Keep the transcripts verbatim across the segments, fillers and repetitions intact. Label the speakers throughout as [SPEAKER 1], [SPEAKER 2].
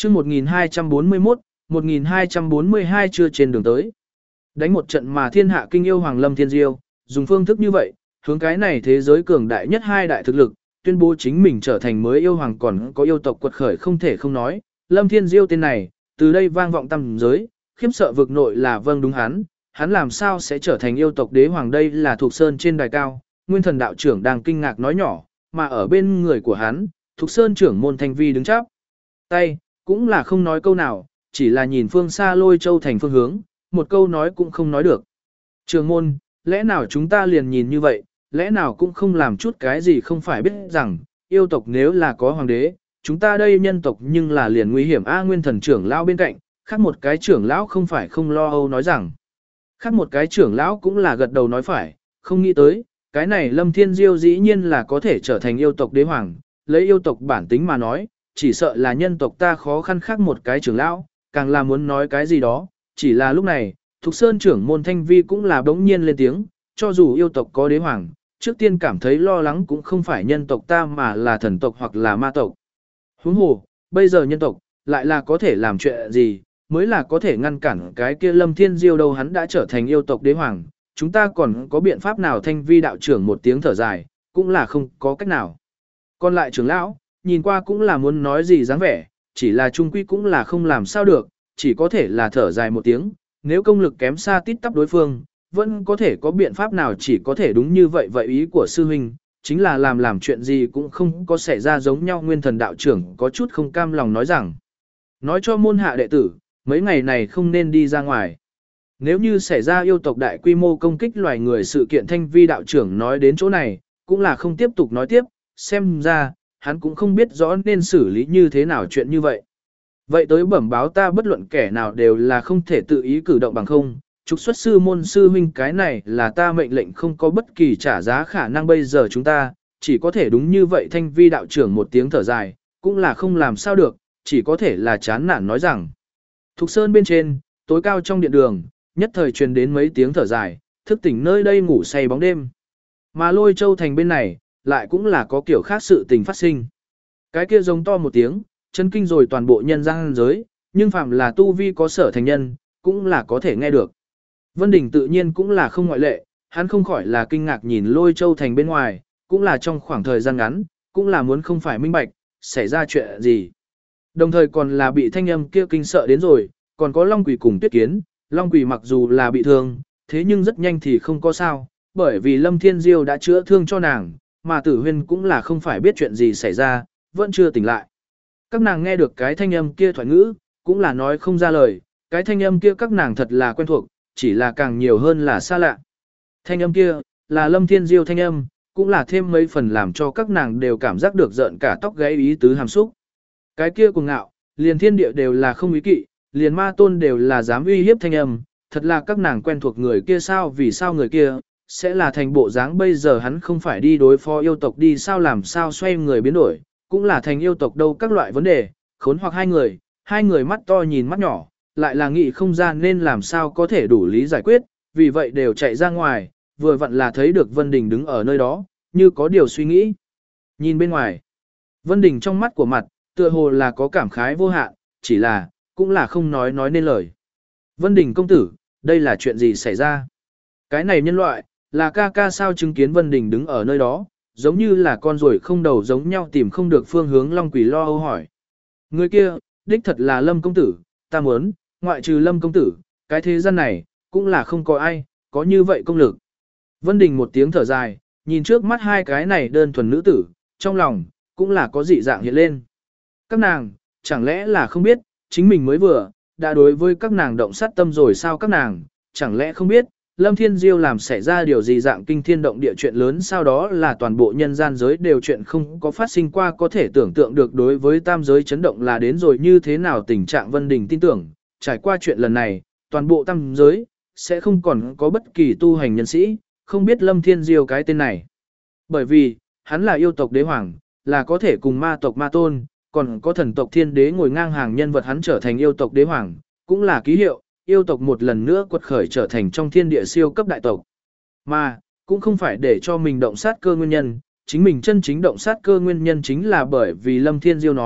[SPEAKER 1] chương một nghìn hai trăm bốn mươi mốt, một nghìn hai trăm bốn mươi hai chưa trên đường tới. Đánh một trận mà thiên hạ kinh yêu Hoàng Lâm Thiên Diêu, dùng phương thức như vậy, hướng cái này thế giới cường đại nhất hai đại thực lực, tuyên bố chính mình trở thành mới yêu hoàng còn có yêu tộc quật khởi không thể không nói. Lâm Thiên Diêu tên này, từ đây vang vọng tăm giới, khiếp sợ vực nội là vâng đúng hắn, hắn làm sao sẽ trở thành yêu tộc đế hoàng đây là thuộc sơn trên đài cao, nguyên thần đạo trưởng đang kinh ngạc nói nhỏ, mà ở bên người của hắn, thuộc sơn trưởng môn Thanh Vi đứng chắp tay, cũng là không nói câu nào, chỉ là nhìn phương xa Lôi Châu thành phương hướng, một câu nói cũng không nói được. Trưởng môn, lẽ nào chúng ta liền nhìn như vậy, lẽ nào cũng không làm chút cái gì không phải biết rằng, yêu tộc nếu là có hoàng đế, chúng ta đây nhân tộc nhưng là liền nguy hiểm A nguyên thần trưởng lão bên cạnh, khác một cái trưởng lão không phải không lo âu nói rằng. Khác một cái trưởng lão cũng là gật đầu nói phải, không nghĩ tới, cái này Lâm Thiên Diêu dĩ nhiên là có thể trở thành yêu tộc đế hoàng, lấy yêu tộc bản tính mà nói, chỉ sợ là nhân tộc ta khó khăn khác một cái trưởng lão, càng là muốn nói cái gì đó, chỉ là lúc này, Thục Sơn trưởng môn Thanh Vi cũng là bỗng nhiên lên tiếng, cho dù yêu tộc có đế hoàng, trước tiên cảm thấy lo lắng cũng không phải nhân tộc ta mà là thần tộc hoặc là ma tộc. Huống hồ, bây giờ nhân tộc, lại là có thể làm chuyện gì, mới là có thể ngăn cản cái kia Lâm Thiên Diêu đâu hắn đã trở thành yêu tộc đế hoàng, chúng ta còn có biện pháp nào Thanh Vi đạo trưởng một tiếng thở dài, cũng là không có cách nào. Còn lại trưởng lão, nhìn qua cũng là muốn nói gì dáng vẻ, chỉ là trung quy cũng là không làm sao được, chỉ có thể là thở dài một tiếng, nếu công lực kém xa tít tắp đối phương, vẫn có thể có biện pháp nào chỉ có thể đúng như vậy vậy ý của sư huynh, chính là làm làm chuyện gì cũng không có xảy ra giống nhau nguyên thần đạo trưởng có chút không cam lòng nói rằng. Nói cho môn hạ đệ tử, mấy ngày này không nên đi ra ngoài. Nếu như xảy ra yêu tộc đại quy mô công kích loài người sự kiện Thanh Vi đạo trưởng nói đến chỗ này, cũng là không tiếp tục nói tiếp, xem ra, hắn cũng không biết rõ nên xử lý như thế nào chuyện như vậy. Vậy tới bẩm báo ta bất luận kẻ nào đều là không thể tự ý cử động bằng không, trục xuất sư môn sư huynh cái này là ta mệnh lệnh không có bất kỳ trả giá khả năng bây giờ chúng ta, chỉ có thể đúng như vậy Thanh Vi đạo trưởng một tiếng thở dài, cũng là không làm sao được, chỉ có thể là chán nản nói rằng. Thục Sơn bên trên, tối cao trong điện đường, nhất thời truyền đến mấy tiếng thở dài, thức tỉnh nơi đây ngủ say bóng đêm. Mà Lôi Châu thành bên này, lại cũng là có kiểu khác sự tình phát sinh. Cái kia giống to một tiếng, chân kinh rồi toàn bộ nhân gian giới, nhưng phạm là tu vi có sở thành nhân, cũng là có thể nghe được. Vân Đình tự nhiên cũng là không ngoại lệ, hắn không khỏi là kinh ngạc nhìn Lôi Châu thành bên ngoài, cũng là trong khoảng thời gian ngắn, cũng là muốn không phải minh bạch, xảy ra chuyện gì. Đồng thời còn là bị thanh âm kia kinh sợ đến rồi, còn có Long Quỷ cùng Tuyết Kiến, Long Quỷ mặc dù là bị thương, thế nhưng rất nhanh thì không có sao, bởi vì Lâm Thiên Diêu đã chữa thương cho nàng, mà Tử Huyên cũng là không phải biết chuyện gì xảy ra, vẫn chưa tỉnh lại. Các nàng nghe được cái thanh âm kia thoại ngữ, cũng là nói không ra lời, cái thanh âm kia các nàng thật là quen thuộc, chỉ là càng nhiều hơn là xa lạ. Thanh âm kia, là Lâm Thiên Diêu thanh âm, cũng là thêm mấy phần làm cho các nàng đều cảm giác được giận cả tóc gáy ý tứ hàm xúc. Cái kia cuồng ngạo, liền thiên địa đều là không ý kỵ, liền ma tôn đều là dám uy hiếp thanh âm, thật là các nàng quen thuộc người kia sao vì sao người kia, sẽ là thành bộ dáng bây giờ hắn không phải đi đối phó yêu tộc đi sao làm sao xoay người biến đổi, cũng là thành yêu tộc đâu các loại vấn đề, khốn hoặc hai người, hai người mắt to nhìn mắt nhỏ, lại là nghĩ không ra nên làm sao có thể đủ lý giải quyết, vì vậy đều chạy ra ngoài, vừa vặn là thấy được Vân Đình đứng ở nơi đó, như có điều suy nghĩ. Nhìn bên ngoài, Vân Đình trong mắt của mặt, tựa hồ là có cảm khái vô hạn, chỉ là, cũng là không nói nói nên lời. Vân Đình công tử, đây là chuyện gì xảy ra? Cái này nhân loại, là ca ca sao chứng kiến Vân Đình đứng ở nơi đó, giống như là con ruồi không đầu giống nhau tìm không được phương hướng Long Quỷ lo âu hỏi. Người kia, đích thật là Lâm công tử, ta muốn, ngoại trừ Lâm công tử, cái thế gian này, cũng là không có ai, có như vậy công lực. Vân Đình một tiếng thở dài, nhìn trước mắt hai cái này đơn thuần nữ tử, trong lòng, cũng là có dị dạng hiện lên. Các nàng, chẳng lẽ là không biết, chính mình mới vừa, đã đối với các nàng động sát tâm rồi sao các nàng, chẳng lẽ không biết, Lâm Thiên Diêu làm xảy ra điều gì dạng kinh thiên động địa chuyện lớn sau đó là toàn bộ nhân gian giới đều chuyện không có phát sinh qua có thể tưởng tượng được đối với tam giới chấn động là đến rồi như thế nào tình trạng Vân Đình tin tưởng, trải qua chuyện lần này, toàn bộ tam giới, sẽ không còn có bất kỳ tu hành nhân sĩ, không biết Lâm Thiên Diêu cái tên này. Bởi vì, hắn là yêu tộc đế hoàng, là có thể cùng ma tộc ma tôn, còn có thần tộc thiên đế ngồi ngang hàng nhân vật hắn trở thành yêu tộc đế hoàng, cũng là ký hiệu, yêu tộc một lần nữa quật khởi trở thành trong thiên địa siêu cấp đại tộc. Mà, cũng không phải để cho mình động sát cơ nguyên nhân, chính mình chân chính động sát cơ nguyên nhân chính là bởi vì Lâm Thiên Diêu nói,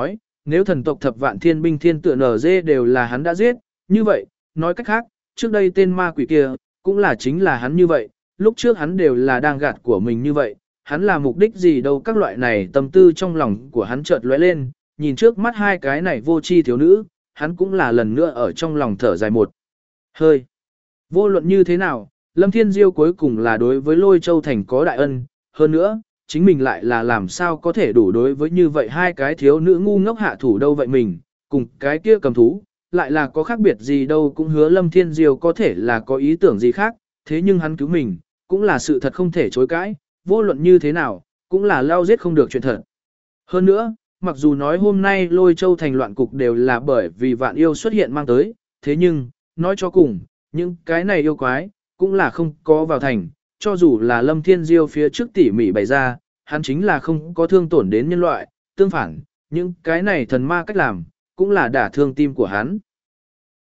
[SPEAKER 1] nếu thần tộc thập vạn thiên binh thiên tựa nở dê đều là hắn đã giết, như vậy, nói cách khác, trước đây tên ma quỷ kia, cũng là chính là hắn như vậy, lúc trước hắn đều là đang gạt của mình như vậy, hắn là mục đích gì đâu, các loại này tâm tư trong lòng của hắn chợt lóe lên, nhìn trước mắt hai cái này vô tri thiếu nữ, hắn cũng là lần nữa ở trong lòng thở dài một hơi. Vô luận như thế nào, Lâm Thiên Diêu cuối cùng là đối với Lôi Châu Thành có đại ân, hơn nữa, chính mình lại là làm sao có thể đủ đối với như vậy hai cái thiếu nữ ngu ngốc hạ thủ đâu vậy mình, cùng cái kia cầm thú, lại là có khác biệt gì đâu, cũng hứa Lâm Thiên Diêu có thể là có ý tưởng gì khác, thế nhưng hắn cứu mình, cũng là sự thật không thể chối cãi, vô luận như thế nào, cũng là lao giết không được chuyện thật. Hơn nữa, mặc dù nói hôm nay Lôi Châu Thành loạn cục đều là bởi vì vạn yêu xuất hiện mang tới, thế nhưng, nói cho cùng, những cái này yêu quái, cũng là không có vào thành, cho dù là Lâm Thiên Diêu phía trước tỉ mỉ bày ra, hắn chính là không có thương tổn đến nhân loại, tương phản, những cái này thần ma cách làm, cũng là đả thương tim của hắn.